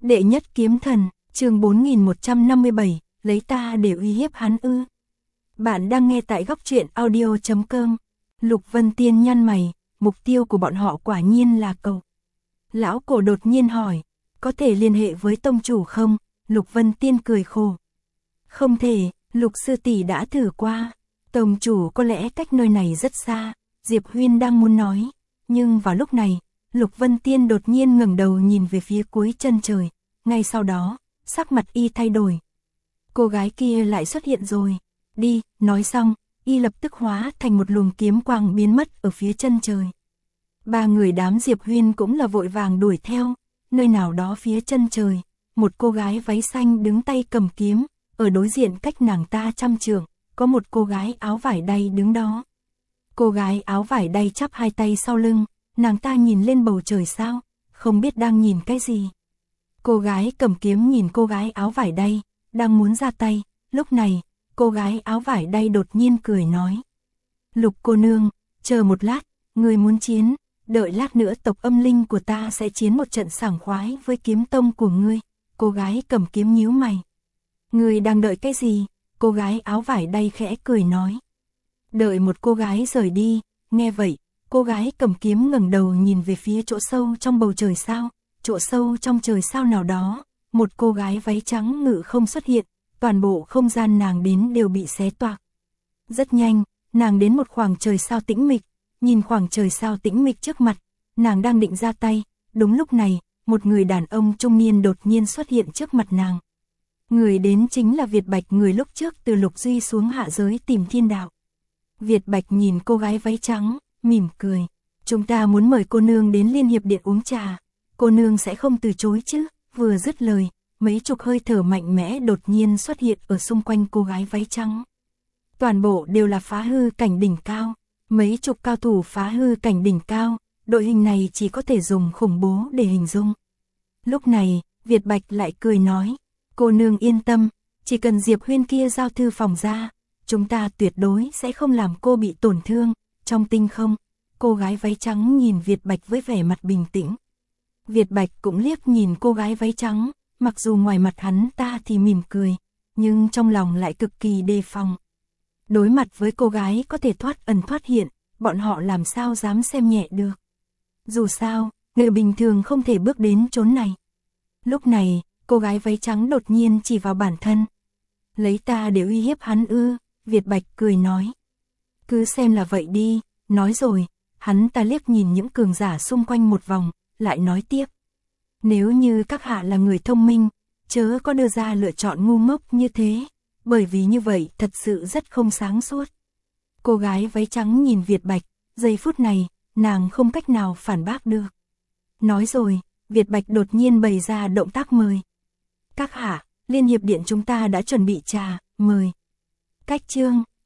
Đệ nhất kiếm thần, chương 4157, lấy ta để uy hiếp hắn ư. Bạn đang nghe tại góc truyện audio.com. Lục Vân Tiên nhăn mày, mục tiêu của bọn họ quả nhiên là cậu. Lão cổ đột nhiên hỏi, có thể liên hệ với tông chủ không? Lục Vân Tiên cười khổ. Không thể, Lục sư tỷ đã thử qua. Tông chủ có lẽ cách nơi này rất xa, Diệp Huyên đang muốn nói. Nhưng vào lúc này, Lục Vân Tiên đột nhiên ngẩng đầu nhìn về phía cuối chân trời. Ngay sau đó, sắc mặt y thay đổi. Cô gái kia lại xuất hiện rồi. Đi, nói xong, y lập tức hóa thành một luồng kiếm quang biến mất ở phía chân trời. Ba người đám Diệp Huyên cũng là vội vàng đuổi theo. Nơi nào đó phía chân trời, một cô gái váy xanh đứng tay cầm kiếm. Ở đối diện cách nàng ta 100 trượng, có một cô gái áo vải đay đứng đó. Cô gái áo vải đay chắp hai tay sau lưng, nàng ta nhìn lên bầu trời sao, không biết đang nhìn cái gì. Cô gái cầm kiếm nhìn cô gái áo vải đay, đang muốn ra tay, lúc này, cô gái áo vải đay đột nhiên cười nói. Lục cô nương, chờ một lát, người muốn chiến, đợi lát nữa tộc âm linh của ta sẽ chiến một trận sảng khoái với kiếm tông của ngươi. Cô gái cầm kiếm nhíu mày. Người đang đợi cái gì? Cô gái áo vải đay khẽ cười nói. Đợi một cô gái rời đi, nghe vậy, cô gái cầm kiếm ngẩng đầu nhìn về phía chỗ sâu trong bầu trời sao, chỗ sâu trong trời sao nào đó, một cô gái váy trắng ngự không xuất hiện, toàn bộ không gian nàng đến đều bị xé toạc. Rất nhanh, nàng đến một khoảng trời sao tĩnh mịch, nhìn khoảng trời sao tĩnh mịch trước mặt, nàng đang định ra tay, đúng lúc này, một người đàn ông trung niên đột nhiên xuất hiện trước mặt nàng. Người đến chính là Việt Bạch, người lúc trước từ Lục Duy xuống hạ giới tìm thiên đạo. Việt Bạch nhìn cô gái váy trắng, mỉm cười. Chúng ta muốn mời cô nương đến Liên Hiệp Điện uống trà. Cô nương sẽ không từ chối chứ? Vừa dứt lời, mấy chục hơi thở mạnh mẽ đột nhiên xuất hiện ở xung quanh cô gái váy trắng. Toàn bộ đều là phá hư cảnh đỉnh cao. Mấy chục cao thủ phá hư cảnh đỉnh cao, đội hình này chỉ có thể dùng khủng bố để hình dung. Lúc này, Việt Bạch lại cười nói. Cô nương yên tâm, chỉ cần Diệp Huyên kia giao thư phòng ra, chúng ta tuyệt đối sẽ không làm cô bị tổn thương. Trong tinh không, cô gái váy trắng nhìn Việt Bạch với vẻ mặt bình tĩnh. Việt Bạch cũng liếc nhìn cô gái váy trắng, mặc dù ngoài mặt hắn ta thì mỉm cười, nhưng trong lòng lại cực kỳ đề phòng. Đối mặt với cô gái có thể thoát ẩn thoát hiện, bọn họ làm sao dám xem nhẹ được. Dù sao, người bình thường không thể bước đến chốn này. Lúc này, cô gái váy trắng đột nhiên chỉ vào bản thân. Lấy ta để uy hiếp hắn ư? Việt Bạch cười nói. Cứ xem là vậy đi, nói rồi, hắn ta liếc nhìn những cường giả xung quanh một vòng, lại nói tiếp. Nếu như các hạ là người thông minh, chớ có đưa ra lựa chọn ngu ngốc như thế, bởi vì như vậy thật sự rất không sáng suốt. Cô gái váy trắng nhìn Việt Bạch, giây phút này, nàng không cách nào phản bác được. Nói rồi, Việt Bạch đột nhiên bày ra động tác mời. Các hạ, Liên Hiệp Điện chúng ta đã chuẩn bị trà, mời. Cách chương